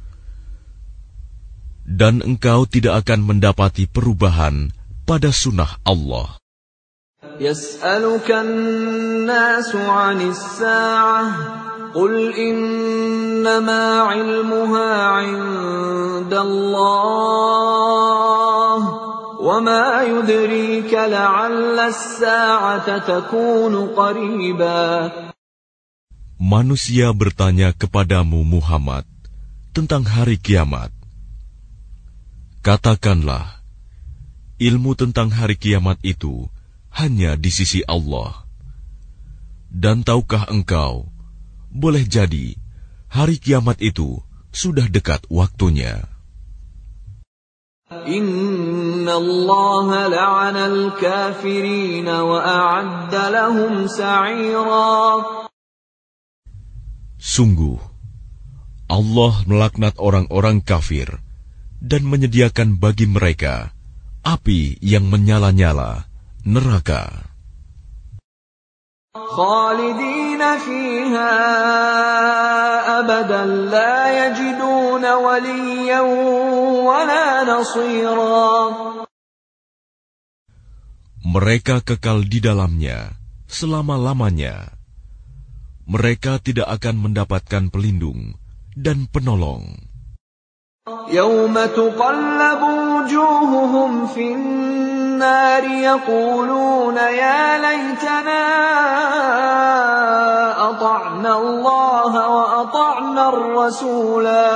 Dan engkau tidak akan mendapati perubahan pada sunnah Allah. Yas'aluka an-nasu 'anis sa'ah qul innama 'ilmuha 'indallah وَمَا يُدْرِيكَ لَعَلَّ السَّاعَةَ تَكُونُ قَرِيبًا. Manusia bertanya kepadamu Muhammad tentang hari kiamat. Katakanlah, ilmu tentang hari kiamat itu hanya di sisi Allah. Dan tahukah engkau, boleh jadi hari kiamat itu sudah dekat waktunya. Inna Allah la'ana al-kafirin wa a'adda lahum sa'ira. Sungguh, Allah melaknat orang-orang kafir dan menyediakan bagi mereka api yang menyala-nyala, neraka. Khalidina fiha abadan la yajiduna waliyan wala nasira. Mereka kekal di dalamnya selama-lamanya. Mereka tidak akan mendapatkan pelindung dan penolong. Yawma tuqallabu wujuhuhum fin nari yaquluna ya laytana ata'na Allah wa ata'na ar-rasula.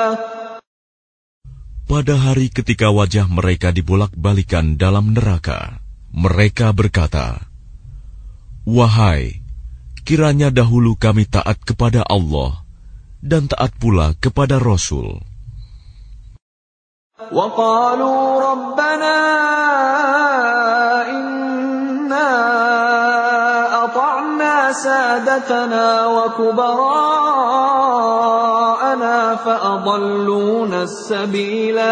Pada hari ketika wajah mereka dibolak-balikan dalam neraka, mereka berkata, "Wahai, kiranya dahulu kami taat kepada Allah dan taat pula kepada Rasul." وَقَالُوا رَبَّنَا إِنَّا أَطَعْنَا سَادَتَنَا وَكُبَرَاءَنَا فَأَضَلُّونَا السَّبِيلَا.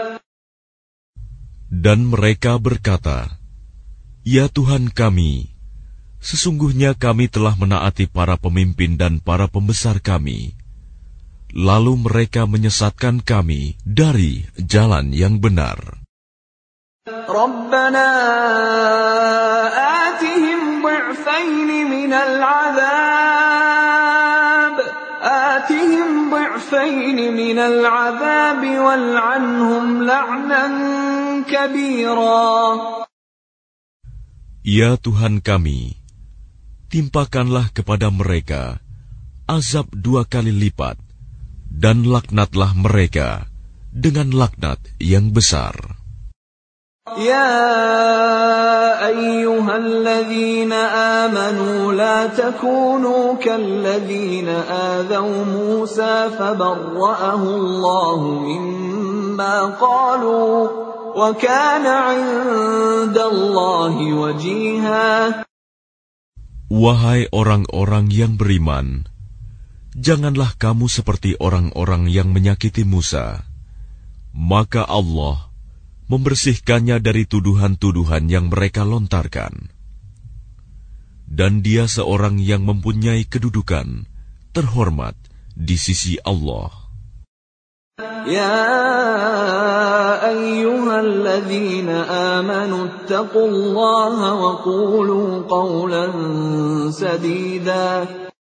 Dan mereka berkata, "Ya Tuhan kami, sesungguhnya kami telah menaati para pemimpin dan para pembesar kami, lalu mereka menyesatkan kami dari jalan yang benar." Rabbana atihim ضعفين من العذاب والعنهم لعنا كبيرا. Ya Tuhan kami, timpakanlah kepada mereka azab 2 kali lipat, dan laknatlah mereka dengan laknat yang besar. Ya ayyuhalladzina amanu la takunu kalladzina adaw Musa fabarra'ahu Allahu mimma qalu wa kana 'indallahi wajiha. Wahai orang-orang yang beriman, janganlah kamu seperti orang-orang yang menyakiti Musa. Maka Allah membersihkannya dari tuduhan-tuduhan yang mereka lontarkan. Dan dia seorang yang mempunyai kedudukan terhormat di sisi Allah. Ya ayyuhalladzina amanu ittaqullaha wa qulu qawlan sadida.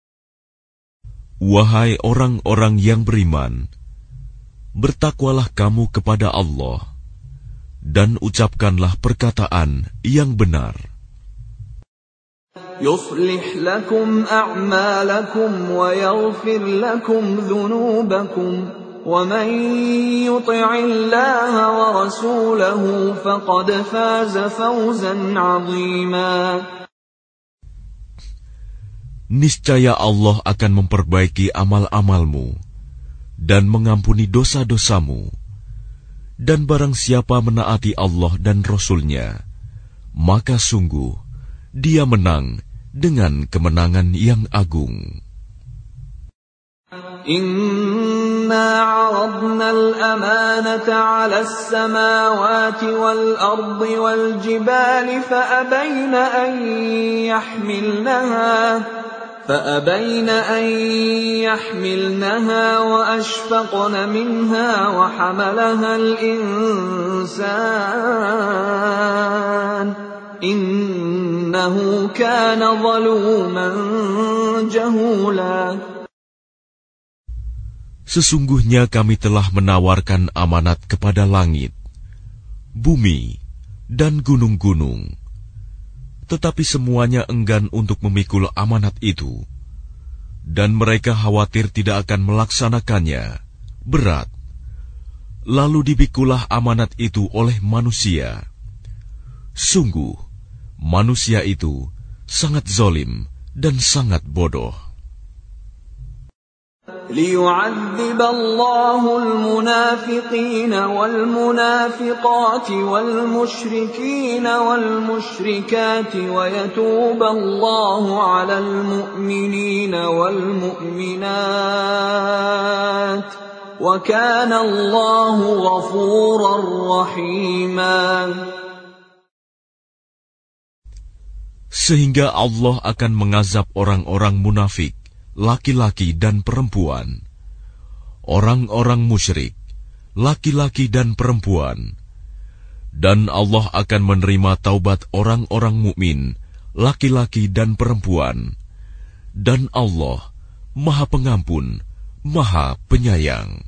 Wahai orang-orang yang beriman, bertakwalah kamu kepada Allah dan ucapkanlah perkataan yang benar. Yuslih lakum a'malakum wa yaghfir lakum dhunubakum wa man yuti'illaha wa rasulahu faqad faza fawzan 'azima. Niscaya Allah akan memperbaiki amal-amalmu dan mengampuni dosa-dosamu. Dan barang siapa menaati Allah dan Rasul-Nya, maka sungguh dia menang dengan kemenangan yang agung. Inna 'aradna al-amanata 'ala as-samawati wal-ardi wal-jibali fa'abayna an yahmilnaha wa ashfaqna minha wa hamalaha al-insan innahu kana zaluman jahula. Sesungguhnya kami telah menawarkan amanat kepada langit, bumi, dan gunung-gunung. Tetapi semuanya enggan untuk memikul amanat itu, dan mereka khawatir tidak akan melaksanakannya, berat. Lalu dipikulah amanat itu oleh manusia. Sungguh, manusia itu sangat zalim dan sangat bodoh. ليعذب الله المنافقين والمنافقات والمشركين والمشركات ويتوب الله على المؤمنين والمؤمنات وكان الله غفورا رحيما. Sehingga Allah akan mengazab orang-orang munafik, laki-laki dan perempuan, orang-orang musyrik, laki-laki dan perempuan, dan Allah akan menerima taubat orang-orang mukmin, laki-laki dan perempuan, dan Allah Maha Pengampun, Maha Penyayang.